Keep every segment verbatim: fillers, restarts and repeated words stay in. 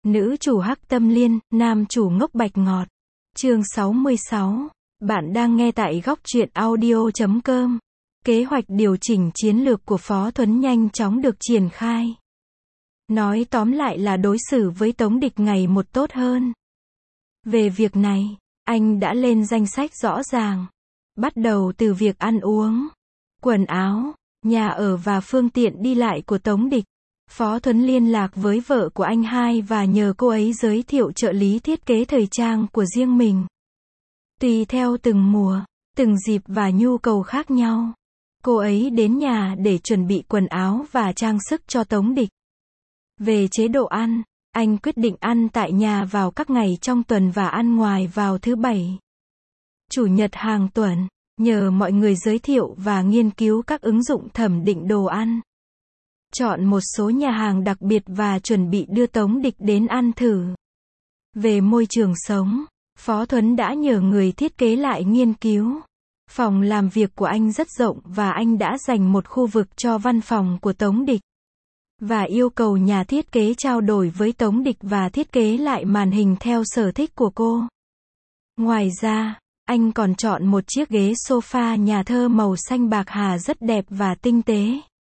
Nữ chủ hắc tâm liên, nam chủ ngốc bạch ngọt. Chương sáu mươi sáu. Bạn đang nghe tại góc truyện audio chấm com. Kế hoạch điều chỉnh chiến lược của Phó Thuấn nhanh chóng được triển khai. Nói tóm lại là đối xử với Tống Địch ngày một tốt hơn. Về việc này, anh đã lên danh sách rõ ràng. Bắt đầu từ việc ăn uống, quần áo, nhà ở và phương tiện đi lại của Tống Địch. Phó Thuấn liên lạc với vợ của anh hai và nhờ cô ấy giới thiệu trợ lý thiết kế thời trang của riêng mình. Tùy theo từng mùa, từng dịp và nhu cầu khác nhau, cô ấy đến nhà để chuẩn bị quần áo và trang sức cho Tống Địch. Về chế độ ăn, anh quyết định ăn tại nhà vào các ngày trong tuần và ăn ngoài vào thứ Bảy, Chủ nhật hàng tuần, nhờ mọi người giới thiệu và nghiên cứu các ứng dụng thẩm định đồ ăn. Chọn một số nhà hàng đặc biệt và chuẩn bị đưa Tống Địch đến ăn thử. Về môi trường sống, Phó Thuấn đã nhờ người thiết kế lại nghiên cứu. Phòng làm việc của anh rất rộng và anh đã dành một khu vực cho văn phòng của Tống Địch. Và yêu cầu nhà thiết kế trao đổi với Tống Địch và thiết kế lại màn hình theo sở thích của cô. Ngoài ra, anh còn chọn một chiếc ghế sofa nhà thơ màu xanh bạc hà rất đẹp và tinh tế.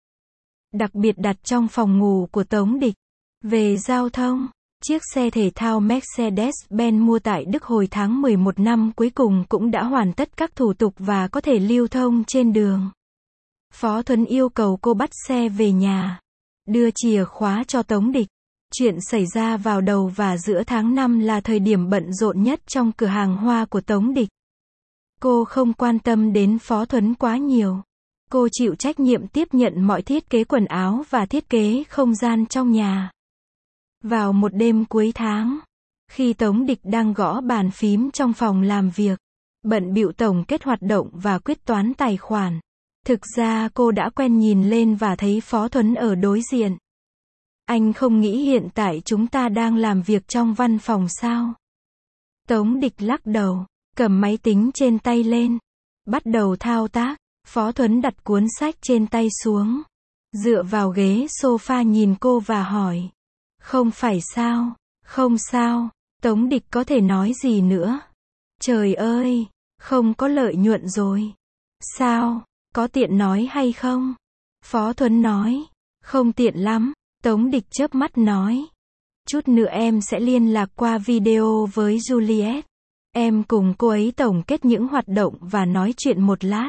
Đặc biệt đặt trong phòng ngủ của Tống Địch. Về giao thông, chiếc xe thể thao Mercedes-Benz mua tại Đức hồi tháng mười một năm cuối cùng cũng đã hoàn tất các thủ tục và có thể lưu thông trên đường. Phó Thuấn yêu cầu cô bắt xe về nhà, đưa chìa khóa cho Tống Địch. Chuyện xảy ra vào đầu và giữa tháng năm là thời điểm bận rộn nhất trong cửa hàng hoa của Tống Địch. Cô không quan tâm đến Phó Thuấn quá nhiều. Cô chịu trách nhiệm tiếp nhận mọi thiết kế quần áo và thiết kế không gian trong nhà. Vào một đêm cuối tháng, khi Tống Địch đang gõ bàn phím trong phòng làm việc, bận bịu tổng kết hoạt động và quyết toán tài khoản, thực ra cô đã quen nhìn lên và thấy Phó Thuấn ở đối diện. Anh không nghĩ hiện tại chúng ta đang làm việc trong văn phòng sao? Tống Địch lắc đầu, cầm máy tính trên tay lên, bắt đầu thao tác. Phó Thuấn đặt cuốn sách trên tay xuống, dựa vào ghế sofa nhìn cô và hỏi. Không phải sao? Không sao. Tống Địch có thể nói gì nữa? Trời ơi, không có lợi nhuận rồi. Sao? Có tiện nói hay không? Phó Thuấn nói. Không tiện lắm. Tống Địch chớp mắt nói. Chút nữa em sẽ liên lạc qua video với Juliet. Em cùng cô ấy tổng kết những hoạt động và nói chuyện một lát.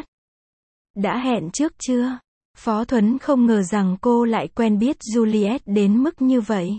Đã hẹn trước chưa? Phó Thuấn không ngờ rằng cô lại quen biết Juliet đến mức như vậy.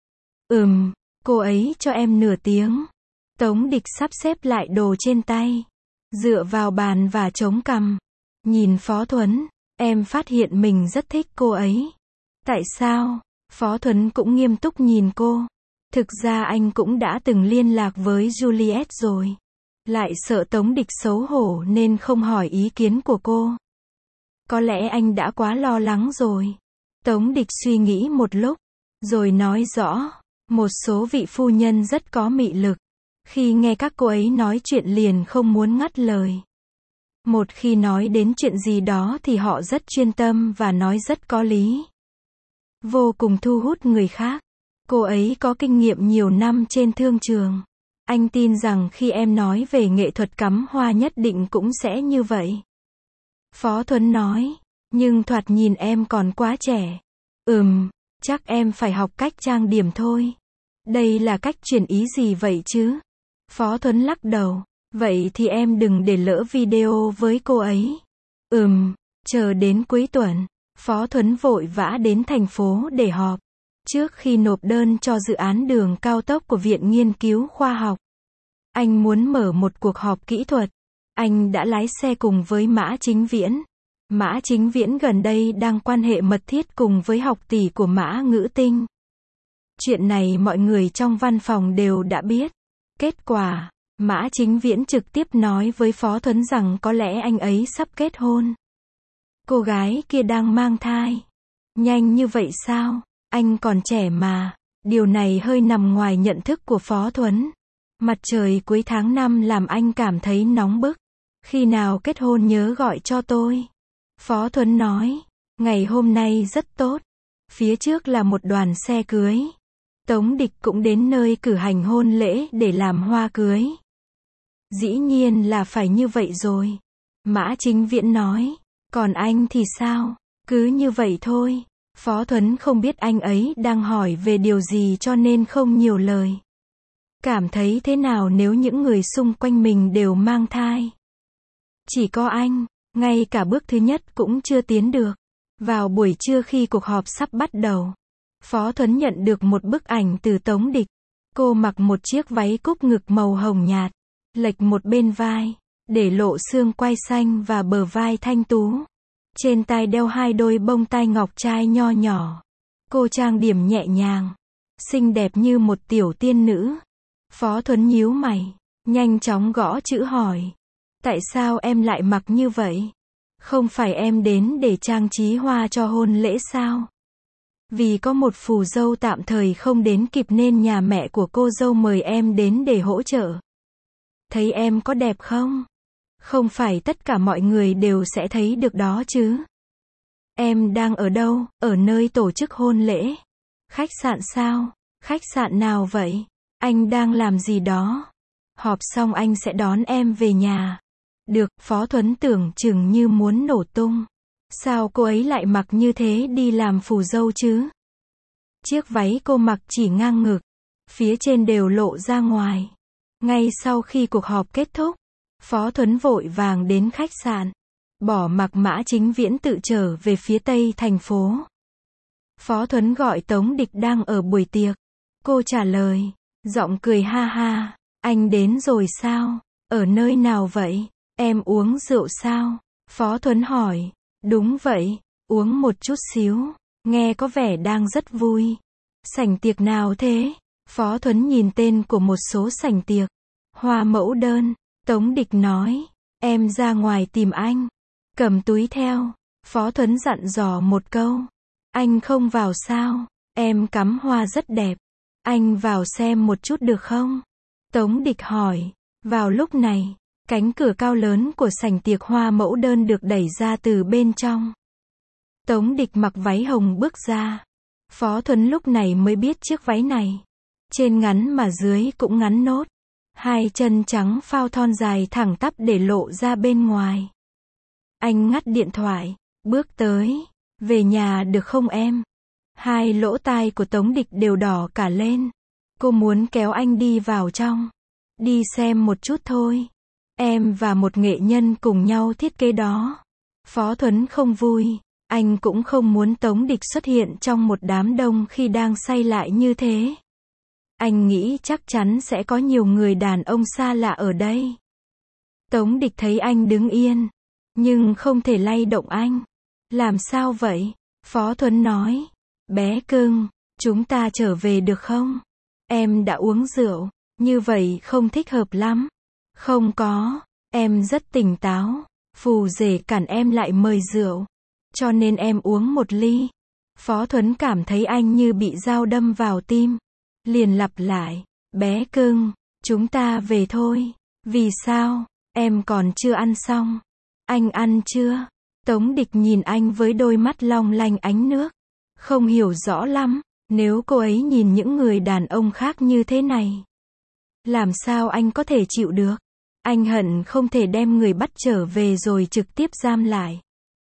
Ừm, cô ấy cho em nửa tiếng. Tống Địch sắp xếp lại đồ trên tay, dựa vào bàn và chống cằm. Nhìn Phó Thuấn, em phát hiện mình rất thích cô ấy. Tại sao? Phó Thuấn cũng nghiêm túc nhìn cô. Thực ra anh cũng đã từng liên lạc với Juliet rồi. Lại sợ Tống Địch xấu hổ nên không hỏi ý kiến của cô. Có lẽ anh đã quá lo lắng rồi. Tống Địch suy nghĩ một lúc, rồi nói rõ, một số vị phu nhân rất có mị lực. Khi nghe các cô ấy nói chuyện liền không muốn ngắt lời. Một khi nói đến chuyện gì đó thì họ rất chuyên tâm và nói rất có lý. Vô cùng thu hút người khác. Cô ấy có kinh nghiệm nhiều năm trên thương trường. Anh tin rằng khi em nói về nghệ thuật cắm hoa nhất định cũng sẽ như vậy. Phó Thuấn nói, nhưng thoạt nhìn em còn quá trẻ. Ừm, chắc em phải học cách trang điểm thôi. Đây là cách truyền ý gì vậy chứ? Phó Thuấn lắc đầu, vậy thì em đừng để lỡ video với cô ấy. Ừm, chờ đến cuối tuần, Phó Thuấn vội vã đến thành phố để họp. Trước khi nộp đơn cho dự án đường cao tốc của Viện Nghiên cứu Khoa học, anh muốn mở một cuộc họp kỹ thuật. Anh đã lái xe cùng với Mã Chính Viễn. Mã Chính Viễn gần đây đang quan hệ mật thiết cùng với học tỷ của Mã Ngữ Tinh. Chuyện này mọi người trong văn phòng đều đã biết. Kết quả, Mã Chính Viễn trực tiếp nói với Phó Thuấn rằng có lẽ anh ấy sắp kết hôn. Cô gái kia đang mang thai. Nhanh như vậy sao? Anh còn trẻ mà. Điều này hơi nằm ngoài nhận thức của Phó Thuấn. Mặt trời cuối tháng năm làm anh cảm thấy nóng bức. Khi nào kết hôn nhớ gọi cho tôi. Phó Thuấn nói, ngày hôm nay rất tốt. Phía trước là một đoàn xe cưới. Tống Địch cũng đến nơi cử hành hôn lễ để làm hoa cưới. Dĩ nhiên là phải như vậy rồi. Mã Chính Viễn nói. Còn anh thì sao? Cứ như vậy thôi. Phó Thuấn không biết anh ấy đang hỏi về điều gì cho nên không nhiều lời. Cảm thấy thế nào nếu những người xung quanh mình đều mang thai? Chỉ có anh, ngay cả bước thứ nhất cũng chưa tiến được. Vào buổi trưa khi cuộc họp sắp bắt đầu, Phó Thuấn nhận được một bức ảnh từ Tống Địch. Cô mặc một chiếc váy cúc ngực màu hồng nhạt, lệch một bên vai, để lộ xương quai xanh và bờ vai thanh tú. Trên tai đeo hai đôi bông tai ngọc trai nho nhỏ. Cô trang điểm nhẹ nhàng, xinh đẹp như một tiểu tiên nữ. Phó Thuấn nhíu mày, nhanh chóng gõ chữ hỏi. Tại sao em lại mặc như vậy? Không phải em đến để trang trí hoa cho hôn lễ sao? Vì có một phù dâu tạm thời không đến kịp nên nhà mẹ của cô dâu mời em đến để hỗ trợ. Thấy em có đẹp không? Không phải tất cả mọi người đều sẽ thấy được đó chứ. Em đang ở đâu? Ở nơi tổ chức hôn lễ. Khách sạn sao? Khách sạn nào vậy? Anh đang làm gì đó? Họp xong anh sẽ đón em về nhà. Được, Phó Thuấn tưởng chừng như muốn nổ tung. Sao cô ấy lại mặc như thế đi làm phù dâu chứ? Chiếc váy cô mặc chỉ ngang ngực, phía trên đều lộ ra ngoài. Ngay sau khi cuộc họp kết thúc, Phó Thuấn vội vàng đến khách sạn, bỏ mặc Mã Chính Viễn tự trở về phía tây thành phố. Phó Thuấn gọi Tống Địch đang ở buổi tiệc. Cô trả lời, giọng cười ha ha, anh đến rồi sao? Ở nơi nào vậy? Em uống rượu sao? Phó Thuấn hỏi, đúng vậy, uống một chút xíu, nghe có vẻ đang rất vui. Sảnh tiệc nào thế? Phó Thuấn nhìn tên của một số sảnh tiệc. Hoa Mẫu Đơn. Tống Địch nói, em ra ngoài tìm anh. Cầm túi theo. Phó Thuấn dặn dò một câu. Anh không vào sao? Em cắm hoa rất đẹp. Anh vào xem một chút được không? Tống Địch hỏi. Vào lúc này, cánh cửa cao lớn của sảnh tiệc Hoa Mẫu Đơn được đẩy ra từ bên trong. Tống Địch mặc váy hồng bước ra. Phó Thuấn lúc này mới biết chiếc váy này, trên ngắn mà dưới cũng ngắn nốt. Hai chân trắng phao thon dài thẳng tắp để lộ ra bên ngoài. Anh ngắt điện thoại, bước tới. Về nhà được không em? Hai lỗ tai của Tống Địch đều đỏ cả lên. Cô muốn kéo anh đi vào trong. Đi xem một chút thôi. Em và một nghệ nhân cùng nhau thiết kế đó. Phó Thuấn không vui. Anh cũng không muốn Tống Địch xuất hiện trong một đám đông khi đang say lại như thế. Anh nghĩ chắc chắn sẽ có nhiều người đàn ông xa lạ ở đây. Tống Địch thấy anh đứng yên, nhưng không thể lay động anh. Làm sao vậy? Phó Thuấn nói. Bé cưng, chúng ta trở về được không? Em đã uống rượu, như vậy không thích hợp lắm. Không có, em rất tỉnh táo. Phù rể cản em lại mời rượu, cho nên em uống một ly. Phó Thuấn cảm thấy anh như bị dao đâm vào tim. Liền lặp lại, bé cưng, chúng ta về thôi. Vì sao? Em còn chưa ăn xong. Anh ăn chưa? Tống Địch nhìn anh với đôi mắt long lanh ánh nước. Không hiểu rõ lắm, nếu cô ấy nhìn những người đàn ông khác như thế này, làm sao anh có thể chịu được? Anh hận không thể đem người bắt trở về rồi trực tiếp giam lại.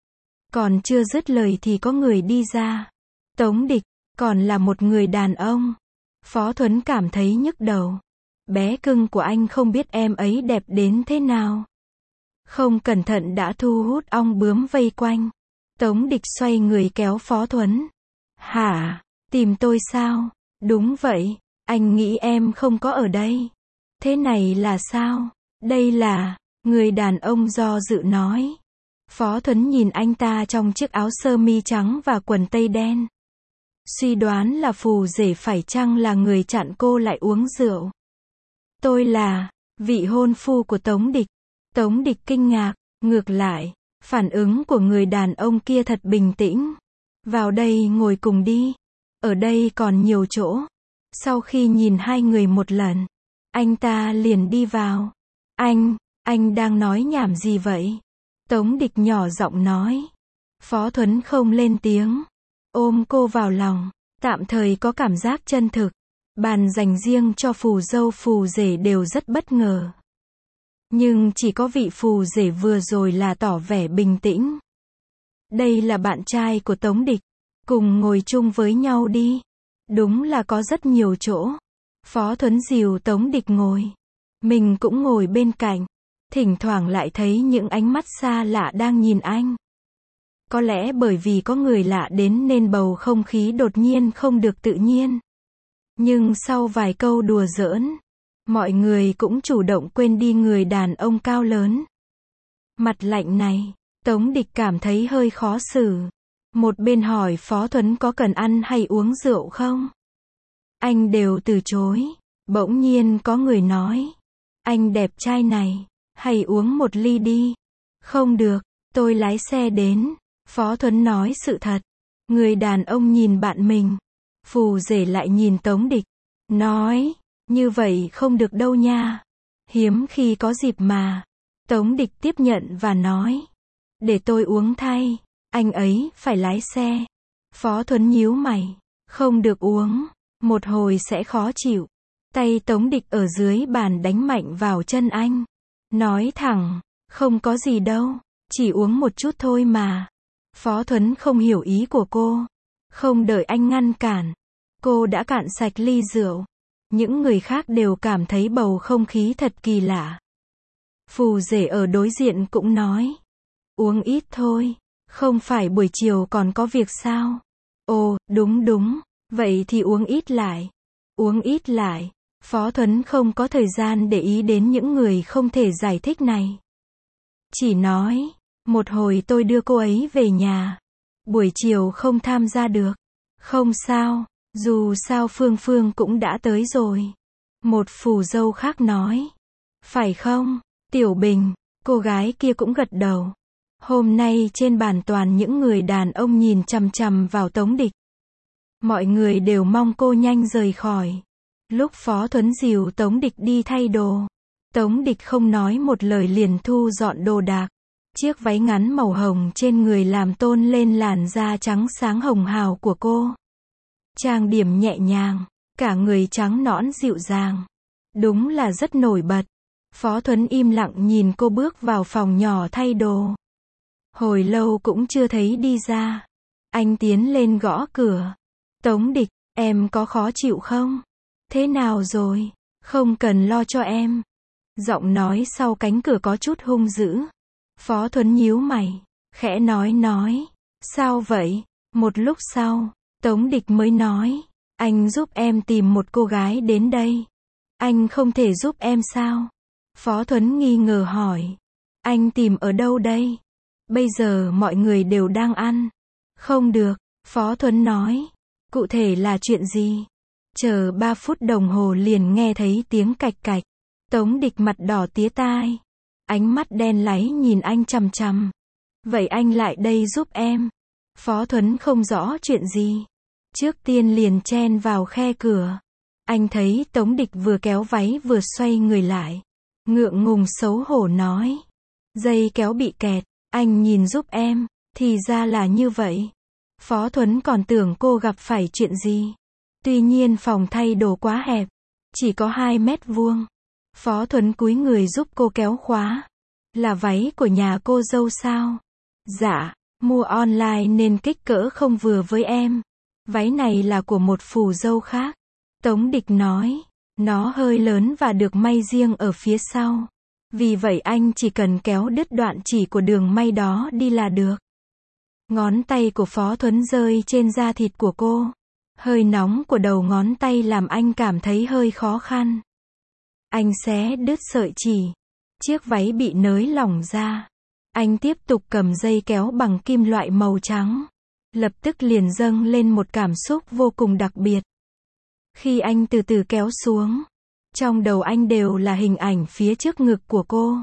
Còn chưa dứt lời thì có người đi ra. Tống Địch, còn là một người đàn ông. Phó Thuấn cảm thấy nhức đầu. Bé cưng của anh không biết em ấy đẹp đến thế nào. Không cẩn thận đã thu hút ong bướm vây quanh. Tống Địch xoay người kéo Phó Thuấn. Hả? Tìm tôi sao? Đúng vậy, anh nghĩ em không có ở đây. Thế này là sao? Đây là... Người đàn ông do dự nói. Phó Thuấn nhìn anh ta trong chiếc áo sơ mi trắng và quần tây đen. Suy đoán là phù rể phải chăng là người chặn cô lại uống rượu. Tôi là vị hôn phu của Tống Địch. Tống Địch kinh ngạc. Ngược lại, phản ứng của người đàn ông kia thật bình tĩnh. Vào đây ngồi cùng đi. Ở đây còn nhiều chỗ. Sau khi nhìn hai người một lần, anh ta liền đi vào. Anh, anh đang nói nhảm gì vậy? Tống Địch nhỏ giọng nói. Phó Thuấn không lên tiếng. Ôm cô vào lòng. Tạm thời có cảm giác chân thực. Bàn dành riêng cho phù dâu phù rể đều rất bất ngờ. Nhưng chỉ có vị phù rể vừa rồi là tỏ vẻ bình tĩnh. Đây là bạn trai của Tống Địch. Cùng ngồi chung với nhau đi. Đúng là có rất nhiều chỗ. Phó Thuấn dìu Tống Địch ngồi. Mình cũng ngồi bên cạnh. Thỉnh thoảng lại thấy những ánh mắt xa lạ đang nhìn anh. Có lẽ bởi vì có người lạ đến nên bầu không khí đột nhiên không được tự nhiên. Nhưng sau vài câu đùa giỡn, mọi người cũng chủ động quên đi người đàn ông cao lớn. Mặt lạnh này, Tống Địch cảm thấy hơi khó xử. Một bên hỏi Phó Thuấn có cần ăn hay uống rượu không? Anh đều từ chối. Bỗng nhiên có người nói. Anh đẹp trai này, hay uống một ly đi. Không được, tôi lái xe đến. Phó Thuấn nói sự thật. Người đàn ông nhìn bạn mình. Phù rể lại nhìn Tống Địch. Nói, như vậy không được đâu nha. Hiếm khi có dịp mà. Tống Địch tiếp nhận và nói. Để tôi uống thay. Anh ấy phải lái xe. Phó Thuấn nhíu mày. Không được uống. Một hồi sẽ khó chịu. Tay Tống Địch ở dưới bàn đánh mạnh vào chân anh. Nói thẳng. Không có gì đâu. Chỉ uống một chút thôi mà. Phó Thuấn không hiểu ý của cô. Không đợi anh ngăn cản. Cô đã cạn sạch ly rượu. Những người khác đều cảm thấy bầu không khí thật kỳ lạ. Phù rể ở đối diện cũng nói. Uống ít thôi. Không phải buổi chiều còn có việc sao? Ồ, đúng đúng. Vậy thì uống ít lại. Uống ít lại. Phó Thuấn không có thời gian để ý đến những người không thể giải thích này. Chỉ nói. Một hồi tôi đưa cô ấy về nhà. Buổi chiều không tham gia được. Không sao. Dù sao Phương Phương cũng đã tới rồi. Một phù dâu khác nói. Phải không, Tiểu Bình? Cô gái kia cũng gật đầu. Hôm nay trên bàn toàn những người đàn ông nhìn chằm chằm vào Tống Địch. Mọi người đều mong cô nhanh rời khỏi. Lúc Phó Thuấn dìu Tống Địch đi thay đồ. Tống Địch không nói một lời liền thu dọn đồ đạc. Chiếc váy ngắn màu hồng trên người làm tôn lên làn da trắng sáng hồng hào của cô. Trang điểm nhẹ nhàng, cả người trắng nõn dịu dàng. Đúng là rất nổi bật. Phó Thuấn im lặng nhìn cô bước vào phòng nhỏ thay đồ. Hồi lâu cũng chưa thấy đi ra. Anh tiến lên gõ cửa. Tống Địch, em có khó chịu không? Thế nào rồi? Không cần lo cho em. Giọng nói sau cánh cửa có chút hung dữ. Phó Thuấn nhíu mày, khẽ nói nói. Sao vậy? Một lúc sau, Tống Địch mới nói. Anh giúp em tìm một cô gái đến đây. Anh không thể giúp em sao? Phó Thuấn nghi ngờ hỏi. Anh tìm ở đâu đây? Bây giờ mọi người đều đang ăn. Không được, Phó Thuấn nói. Cụ thể là chuyện gì? Chờ ba phút đồng hồ liền nghe thấy tiếng cạch cạch. Tống Địch mặt đỏ tía tai. Ánh mắt đen láy nhìn anh chằm chằm. Vậy anh lại đây giúp em. Phó Thuấn không rõ chuyện gì. Trước tiên liền chen vào khe cửa. Anh thấy Tống Địch vừa kéo váy vừa xoay người lại. Ngượng ngùng xấu hổ nói. Dây kéo bị kẹt, anh nhìn giúp em. Thì ra là như vậy. Phó Thuấn còn tưởng cô gặp phải chuyện gì. Tuy nhiên phòng thay đồ quá hẹp. Chỉ có hai mét vuông. Phó Thuấn cúi người giúp cô kéo khóa. Là váy của nhà cô dâu sao? Dạ, mua online nên kích cỡ không vừa với em. Váy này là của một phù dâu khác. Tống Địch nói. Nó hơi lớn và được may riêng ở phía sau. Vì vậy anh chỉ cần kéo đứt đoạn chỉ của đường may đó đi là được. Ngón tay của Phó Thuấn rơi trên da thịt của cô. Hơi nóng của đầu ngón tay làm anh cảm thấy hơi khó khăn. Anh xé đứt sợi chỉ. Chiếc váy bị nới lỏng ra. Anh tiếp tục cầm dây kéo bằng kim loại màu trắng. Lập tức liền dâng lên một cảm xúc vô cùng đặc biệt. Khi anh từ từ kéo xuống, trong đầu anh đều là hình ảnh phía trước ngực của cô.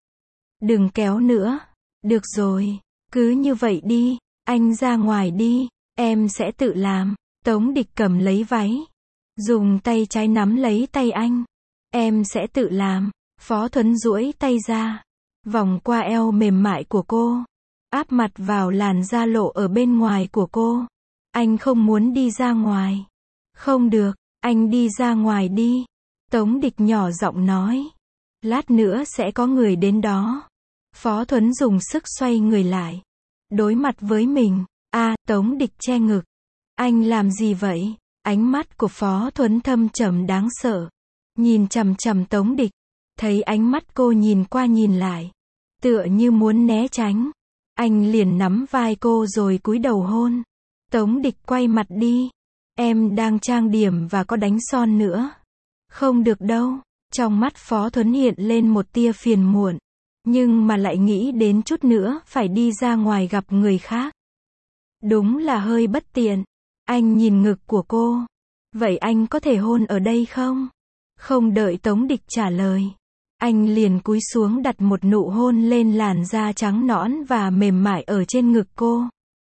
Đừng kéo nữa. Được rồi, cứ như vậy đi. Anh ra ngoài đi, em sẽ tự làm. Tống Địch cầm lấy váy. Dùng tay trái nắm lấy tay anh. Em sẽ tự làm. Phó Thuấn duỗi tay ra. Vòng qua eo mềm mại của cô. Áp mặt vào làn da lộ ở bên ngoài của cô. Anh không muốn đi ra ngoài. Không được, Anh đi ra ngoài đi. Tống Địch nhỏ giọng nói. Lát nữa sẽ có người đến đó. Phó Thuấn dùng sức xoay người lại. Đối mặt với mình. A, à, Tống Địch che ngực. Anh làm gì vậy? Ánh mắt của Phó Thuấn thâm trầm đáng sợ. Nhìn chằm chằm Tống Địch. Thấy ánh mắt cô nhìn qua nhìn lại. Tựa như muốn né tránh. Anh liền nắm vai cô rồi cúi đầu hôn. Tống Địch quay mặt đi. Em đang trang điểm và có đánh son nữa. Không được đâu. Trong mắt Phó Thuấn hiện lên một tia phiền muộn. Nhưng mà lại nghĩ đến chút nữa phải đi ra ngoài gặp người khác. Đúng là hơi bất tiện. Anh nhìn ngực của cô. Vậy anh có thể hôn ở đây không? Không đợi Tống Địch trả lời. Anh liền cúi xuống đặt một nụ hôn lên làn da trắng nõn và mềm mại ở trên ngực cô.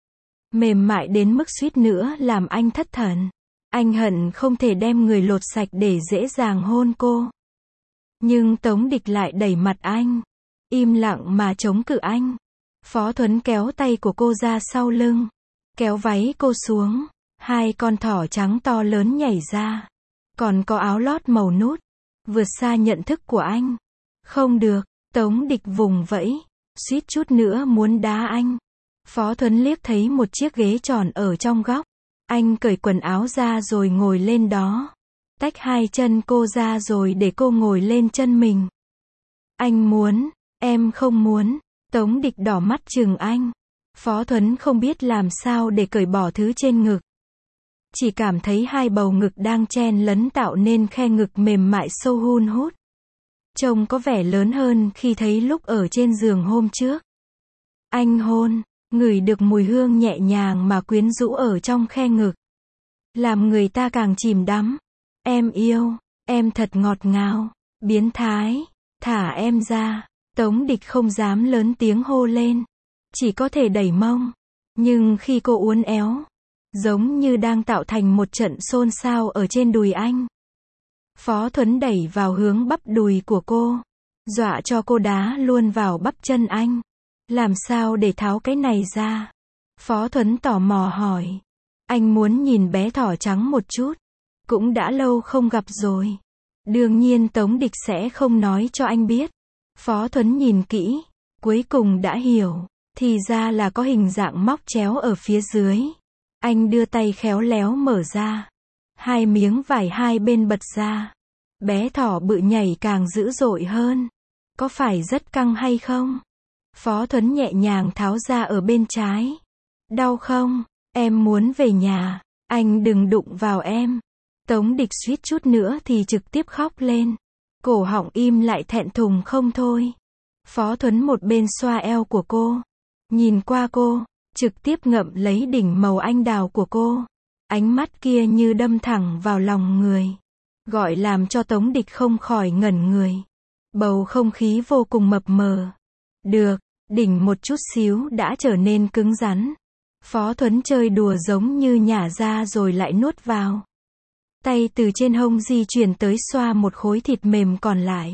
Mềm mại đến mức suýt nữa làm anh thất thần. Anh hận không thể đem người lột sạch để dễ dàng hôn cô. Nhưng Tống Địch lại đẩy mặt anh. Im lặng mà chống cự anh. Phó Thuấn kéo tay của cô ra sau lưng. Kéo váy cô xuống. Hai con thỏ trắng to lớn nhảy ra. Còn có áo lót màu nút. Vượt xa nhận thức của anh. Không được. Tống Địch vùng vẫy. Suýt chút nữa muốn đá anh. Phó Thuấn liếc thấy một chiếc ghế tròn ở trong góc. Anh cởi quần áo ra rồi ngồi lên đó. Tách hai chân cô ra rồi để cô ngồi lên chân mình. Anh muốn. Em không muốn. Tống Địch đỏ mắt chừng anh. Phó Thuấn không biết làm sao để cởi bỏ thứ trên ngực. Chỉ cảm thấy hai bầu ngực đang chen lấn tạo nên khe ngực mềm mại sâu hun hút. Trông có vẻ lớn hơn khi thấy lúc ở trên giường hôm trước. Anh hôn, ngửi được mùi hương nhẹ nhàng mà quyến rũ ở trong khe ngực. Làm người ta càng chìm đắm. Em yêu, em thật ngọt ngào, biến thái, thả em ra. Tống Địch không dám lớn tiếng hô lên. Chỉ có thể đẩy mông. Nhưng khi cô uốn éo, giống như đang tạo thành một trận xôn xao ở trên đùi anh. Phó Thuấn đẩy vào hướng bắp đùi của cô. Dọa cho cô đá luôn vào bắp chân anh. Làm sao để tháo cái này ra? Phó Thuấn tò mò hỏi. Anh muốn nhìn bé thỏ trắng một chút. Cũng đã lâu không gặp rồi. Đương nhiên Tống Địch sẽ không nói cho anh biết. Phó Thuấn nhìn kỹ. Cuối cùng đã hiểu. Thì ra là có hình dạng móc chéo ở phía dưới. Anh đưa tay khéo léo mở ra. Hai miếng vải hai bên bật ra. Bé thỏ bự nhảy càng dữ dội hơn. Có phải rất căng hay không? Phó Thuấn nhẹ nhàng tháo ra ở bên trái. Đau không? Em muốn về nhà. Anh đừng đụng vào em. Tống Địch suýt chút nữa thì trực tiếp khóc lên. Cổ họng im lại thẹn thùng không thôi. Phó Thuấn một bên xoa eo của cô. Nhìn qua cô. Trực tiếp ngậm lấy đỉnh màu anh đào của cô. Ánh mắt kia như đâm thẳng vào lòng người. Gọi làm cho Tống Địch không khỏi ngẩn người. Bầu không khí vô cùng mập mờ. Được, đỉnh một chút xíu đã trở nên cứng rắn. Phó Thuấn chơi đùa giống như nhả ra rồi lại nuốt vào. Tay từ trên hông di chuyển tới xoa một khối thịt mềm còn lại.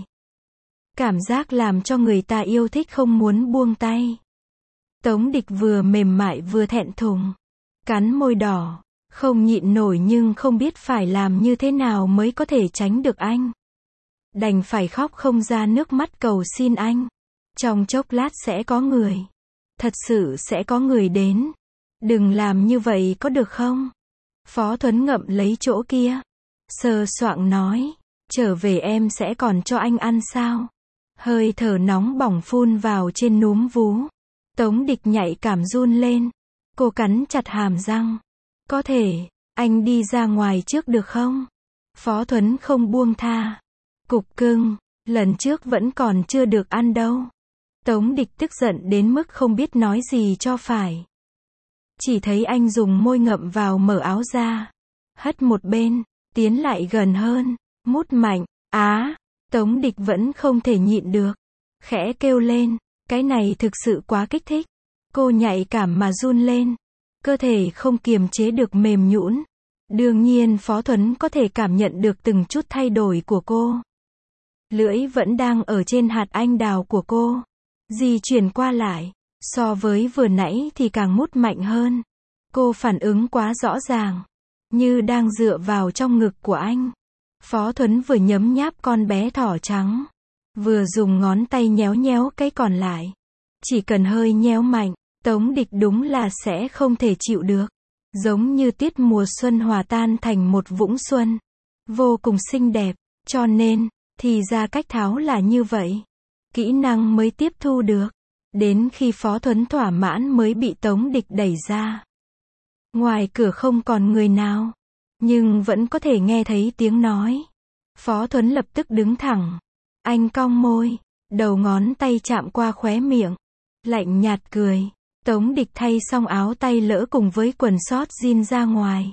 Cảm giác làm cho người ta yêu thích không muốn buông tay. Tống Địch vừa mềm mại vừa thẹn thùng. Cắn môi đỏ. Không nhịn nổi nhưng không biết phải làm như thế nào mới có thể tránh được anh. Đành phải khóc không ra nước mắt cầu xin anh. Trong chốc lát sẽ có người. Thật sự sẽ có người đến. Đừng làm như vậy có được không? Phó Thuấn ngậm lấy chỗ kia. Sờ soạng nói. Trở về em sẽ còn cho anh ăn sao? Hơi thở nóng bỏng phun vào trên núm vú. Tống Địch nhạy cảm run lên. Cô cắn chặt hàm răng. Có thể, anh đi ra ngoài trước được không? Phó Thuấn không buông tha. Cục cưng, lần trước vẫn còn chưa được ăn đâu. Tống Địch tức giận đến mức không biết nói gì cho phải. Chỉ thấy anh dùng môi ngậm vào mở áo ra. Hất một bên, tiến lại gần hơn, mút mạnh. Á, Tống Địch vẫn không thể nhịn được. Khẽ kêu lên, cái này thực sự quá kích thích. Cô nhạy cảm mà run lên. Cơ thể không kiềm chế được mềm nhũn. Đương nhiên Phó Thuấn có thể cảm nhận được từng chút thay đổi của cô. Lưỡi vẫn đang ở trên hạt anh đào của cô. Di chuyển qua lại. So với vừa nãy thì càng mút mạnh hơn. Cô phản ứng quá rõ ràng. như đang dựa vào trong ngực của anh. Phó Thuấn vừa nhấm nháp con bé thỏ trắng, vừa dùng ngón tay nhéo nhéo cái còn lại. Chỉ cần hơi nhéo mạnh, Tống Địch đúng là sẽ không thể chịu được. Giống như tiết mùa xuân hòa tan thành một vũng xuân. Vô cùng xinh đẹp, cho nên, thì ra cách tháo là như vậy. Kỹ năng mới tiếp thu được. Đến khi Phó Thuấn thỏa mãn mới bị Tống Địch đẩy ra. Ngoài cửa không còn người nào, nhưng vẫn có thể nghe thấy tiếng nói. Phó Thuấn lập tức đứng thẳng. Anh cong môi, đầu ngón tay chạm qua khóe miệng. Lạnh nhạt cười. Tống Địch thay xong áo tay lỡ cùng với quần sót jean ra ngoài.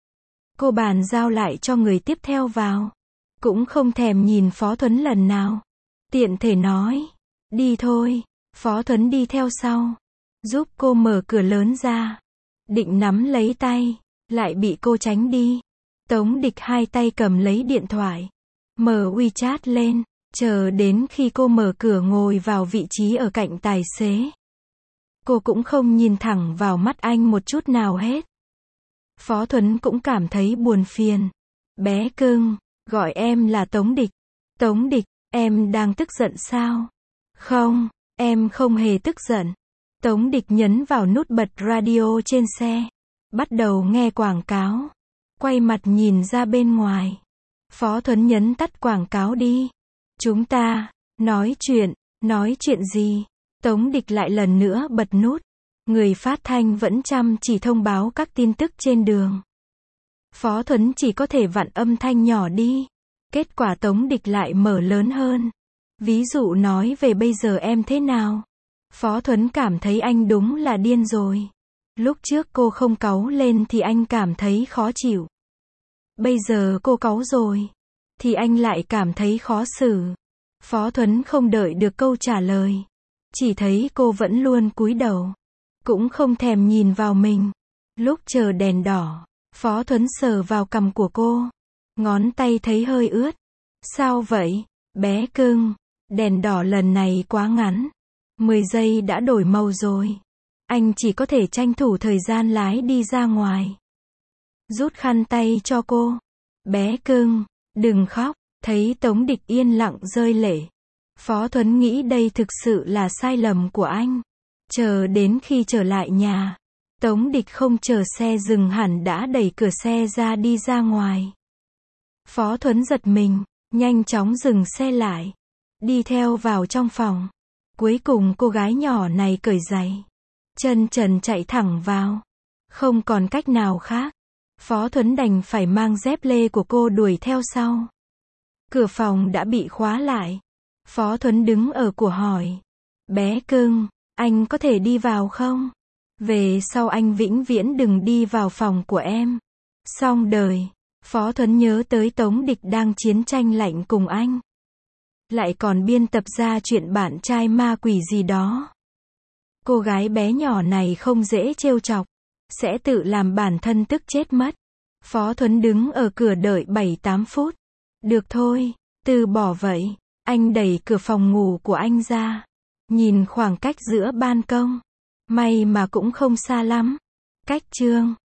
Cô bàn giao lại cho người tiếp theo vào. Cũng không thèm nhìn Phó Thuấn lần nào. Tiện thể nói, đi thôi. Phó Thuấn đi theo sau, giúp cô mở cửa lớn ra. Định nắm lấy tay, lại bị cô tránh đi. Tống Địch hai tay cầm lấy điện thoại, mở WeChat lên, chờ đến khi cô mở cửa ngồi vào vị trí ở cạnh tài xế. Cô cũng không nhìn thẳng vào mắt anh một chút nào hết. Phó Thuấn cũng cảm thấy buồn phiền. Bé cưng, gọi em là Tống Địch. Tống Địch, em đang tức giận sao? Không, em không hề tức giận. Tống Địch nhấn vào nút bật radio trên xe. Bắt đầu nghe quảng cáo. Quay mặt nhìn ra bên ngoài. Phó Thuấn nhấn tắt quảng cáo đi. Chúng ta, nói chuyện, nói chuyện gì? Tống Địch lại lần nữa bật nút. Người phát thanh vẫn chăm chỉ thông báo các tin tức trên đường. Phó Thuấn chỉ có thể vặn âm thanh nhỏ đi. Kết quả Tống Địch lại mở lớn hơn. Ví dụ nói về bây giờ em thế nào? Phó Thuấn cảm thấy anh đúng là điên rồi. Lúc trước cô không cáu lên thì anh cảm thấy khó chịu. Bây giờ cô cáu rồi, thì anh lại cảm thấy khó xử. Phó Thuấn không đợi được câu trả lời. Chỉ thấy cô vẫn luôn cúi đầu. Cũng không thèm nhìn vào mình. Lúc chờ đèn đỏ, Phó Thuấn sờ vào cằm của cô. Ngón tay thấy hơi ướt. Sao vậy, bé cưng? Đèn đỏ lần này quá ngắn. mười giây đã đổi màu rồi. Anh chỉ có thể tranh thủ thời gian lái đi ra ngoài. Rút khăn tay cho cô. Bé cưng, đừng khóc. Thấy Tống Địch yên lặng rơi lệ. Phó Thuấn nghĩ đây thực sự là sai lầm của anh. Chờ đến khi trở lại nhà, Tống Địch không chờ xe dừng hẳn đã đẩy cửa xe ra đi ra ngoài. Phó Thuấn giật mình, nhanh chóng dừng xe lại. Đi theo vào trong phòng. Cuối cùng cô gái nhỏ này cởi giày. Chân trần chạy thẳng vào. Không còn cách nào khác. Phó Thuấn đành phải mang dép lê của cô đuổi theo sau. Cửa phòng đã bị khóa lại. Phó Thuấn đứng ở cửa hỏi. Bé cưng, anh có thể đi vào không? Về sau anh vĩnh viễn đừng đi vào phòng của em. Xong đời. Phó Thuấn nhớ tới Tống Địch đang chiến tranh lạnh cùng anh. Lại còn biên tập ra chuyện bạn trai ma quỷ gì đó. Cô gái bé nhỏ này không dễ trêu chọc. Sẽ tự làm bản thân tức chết mất. Phó Thuấn đứng ở cửa đợi bảy tám phút. Được thôi, từ bỏ vậy. Anh đẩy cửa phòng ngủ của anh ra. Nhìn khoảng cách giữa ban công. May mà cũng không xa lắm. Cách chương